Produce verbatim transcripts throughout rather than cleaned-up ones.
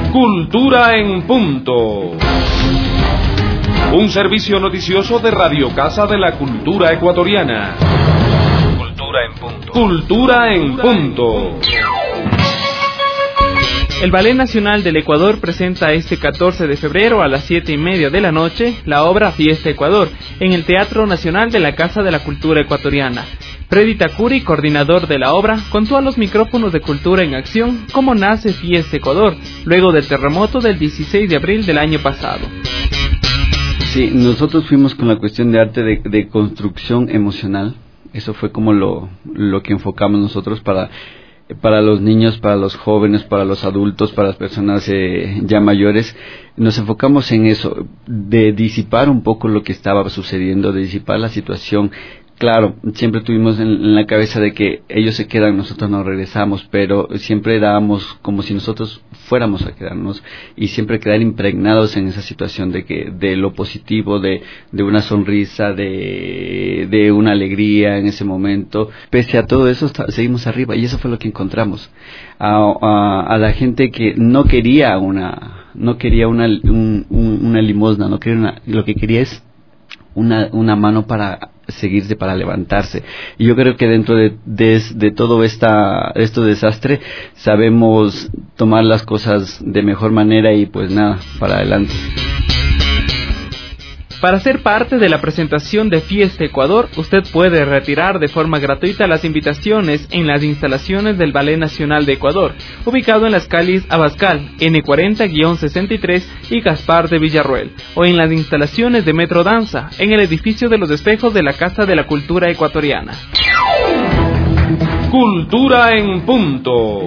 Cultura en punto. Un servicio noticioso de Radio Casa de la Cultura Ecuatoriana. Cultura en punto. Cultura en punto. El Ballet Nacional del Ecuador presenta este catorce de febrero a las siete y media de la noche la obra Fiesta Ecuador en el Teatro Nacional de la Casa de la Cultura Ecuatoriana. Freddy Takuri, coordinador de la obra, contó a los micrófonos de Cultura en Acción cómo nace Fiesta Ecuador, luego del terremoto del dieciséis de abril del año pasado. Sí, nosotros fuimos con la cuestión de arte de, de construcción emocional. Eso fue como lo, lo que enfocamos nosotros para... para los niños, para los jóvenes, para los adultos, para las personas eh, ya mayores. Nos enfocamos en eso, de disipar un poco lo que estaba sucediendo, de disipar la situación. Claro, siempre tuvimos en, en la cabeza de que ellos se quedan, nosotros nos regresamos, pero siempre dábamos como si nosotros fuéramos a quedarnos y siempre quedar impregnados en esa situación de que de lo positivo, de, de una sonrisa, de, de una alegría en ese momento. Pese a todo eso, está, seguimos arriba y eso fue lo que encontramos. A, a, a la gente que no quería una, no quería una, un, un, una limosna, no quería una, lo que quería es una, una mano para seguirse, para levantarse. Y yo creo que dentro de, de, de todo esta, este desastre sabemos tomar las cosas de mejor manera y pues nada, para adelante. Para ser parte de la presentación de Fiesta Ecuador, usted puede retirar de forma gratuita las invitaciones en las instalaciones del Ballet Nacional de Ecuador, ubicado en las calles Abascal, ene cuarenta sesenta y tres y Gaspar de Villarroel, o en las instalaciones de Metro Danza, en el edificio de los espejos de la Casa de la Cultura Ecuatoriana. Cultura en punto.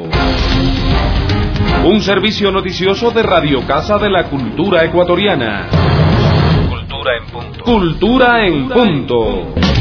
Un servicio noticioso de Radio Casa de la Cultura Ecuatoriana. Cultura en punto. Cultura en punto.